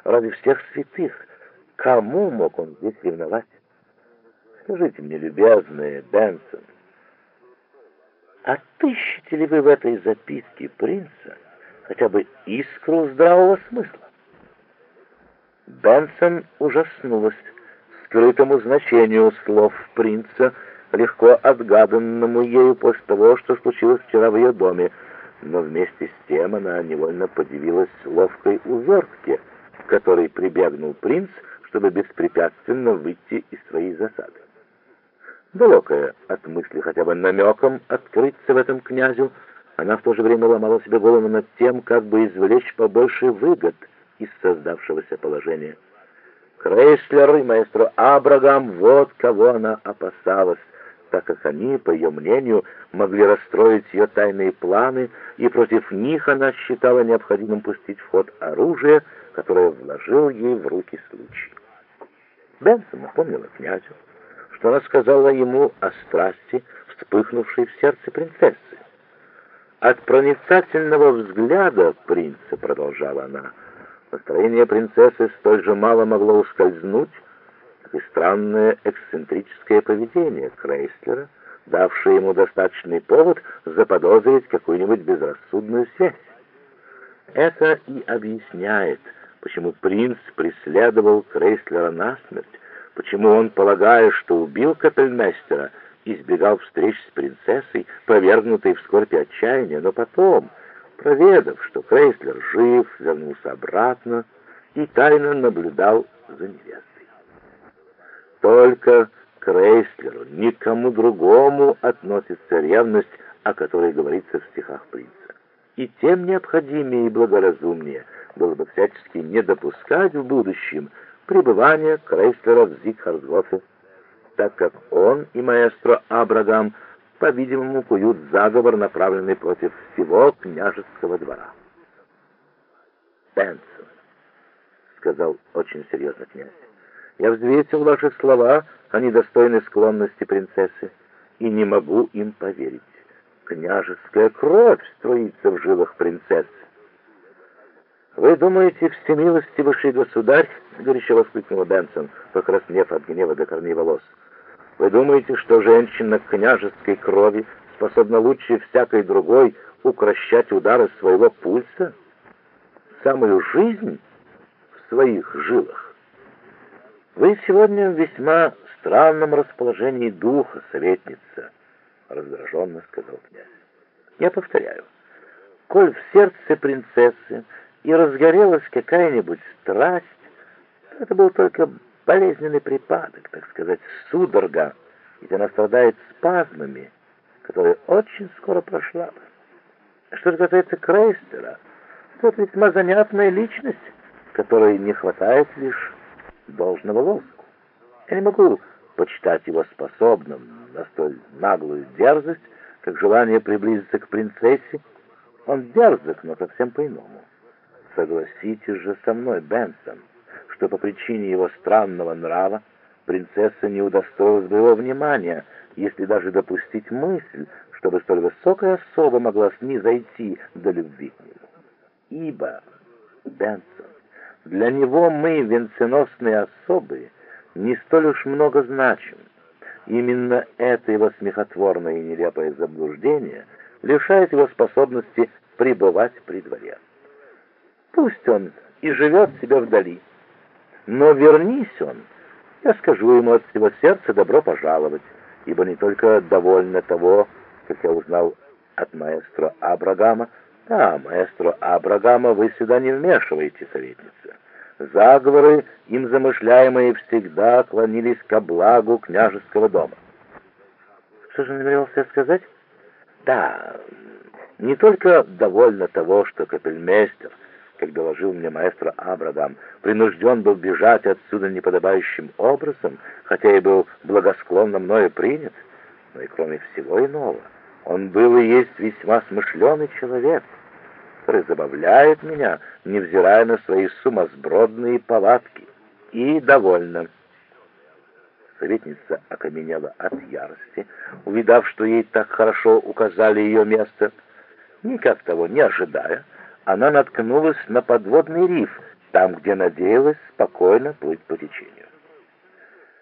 ради всех святых, кому мог он здесь ревновать? Скажите мне, любезный Бенсон, отыщете ли вы в этой записке принца хотя бы искру здравого смысла? Бенсон ужаснулась скрытому значению слов принца, легко отгаданному ею после того, что случилось вчера в ее доме, но вместе с тем она невольно подивилась ловкой увертке, к которой прибегнул принц, чтобы беспрепятственно выйти из своей засады. Далекая от мысли хотя бы намеком открыться в этом князю, она в то же время ломала себе голову над тем, как бы извлечь побольше выгод из создавшегося положения. Крейслер и маэстро Абрагам, вот кого она опасалась, так как они, по ее мнению, могли расстроить ее тайные планы, и против них она считала необходимым пустить в ход оружие, которое вложил ей в руки случай. Бенсон напомнила князю, что она сказала ему о страсти, вспыхнувшей в сердце принцессы. От проницательного взгляда принца, продолжала она, настроение принцессы столь же мало могло ускользнуть, как и странное эксцентрическое поведение Крейслера, давшее ему достаточный повод заподозрить какую-нибудь безрассудную связь. Это и объясняет, почему принц преследовал Крейслера насмерть, почему он, полагая, что убил капельмейстера, избегал встреч с принцессой, повергнутой в скорбь и отчаяние, но потом, проведав, что Крейслер жив, вернулся обратно и тайно наблюдал за невестой. Только к Крейслеру, никому другому относится ревность, о которой говорится в стихах принца. И тем необходимее и благоразумнее было бы всячески не допускать в будущем пребывания Крейслера в Зигхарсгофе, так как он и маэстро Абрагам, по-видимому, куют заговор, направленный против всего княжеского двора. «Бенсон», — сказал очень серьезно князь, — «я взвесил ваши слова о недостойной склонности принцессы и не могу им поверить. Княжеская кровь струится в жилах принцессы». «Вы думаете, всемилостивейший государь, — горячо воскликнула Бенсон, покраснев от гнева до корней волос, — вы думаете, что женщина княжеской крови способна лучше всякой другой укрощать удары своего пульса, самую жизнь в своих жилах? Вы сегодня в весьма странном расположении духа, советница, — раздраженно сказал князь. Я повторяю, коль в сердце принцессы и разгорелась какая-нибудь страсть, то это был только болезненный припадок, так сказать, судорога, где она страдает спазмами, которая очень скоро прошла бы. Что же касается Крейслера, то это весьма занятная личность, которой не хватает лишь должного лоску. Я не могу почитать его способным на столь наглую дерзость, как желание приблизиться к принцессе. Он дерзок, но совсем по-иному. Согласитесь же со мной, Бенсон, что по причине его странного нрава принцесса не удостоилась бы его внимания, если даже допустить мысль, чтобы столь высокая особа могла снизойти до любви к нему. Ибо, Бенсон, для него мы, венценосные особы, не столь уж много значим. Именно это его смехотворное и нелепое заблуждение лишает его способности пребывать при дворе. Пусть он и живет себе вдали, но вернись он, я скажу ему от всего сердца добро пожаловать, ибо не только довольно того, как я узнал от маэстро Абрагама, маэстро Абрагама вы сюда не вмешиваете, советница. Заговоры, им замышляемые, всегда клонились ко благу княжеского дома. Что же намеревался сказать? Да, не только довольно того, что капельмейстер, как доложил мне маэстро Абрагам, принужден был бежать отсюда неподобающим образом, хотя и был благосклонно мною принят, но и кроме всего иного, он был и есть весьма смышленый человек, который забавляет меня, невзирая на свои сумасбродные повадки. И довольно. Советница окаменела от ярости, увидав, что ей так хорошо указали ее место. Никак того не ожидая, она наткнулась на подводный риф, там, где надеялась спокойно плыть по течению.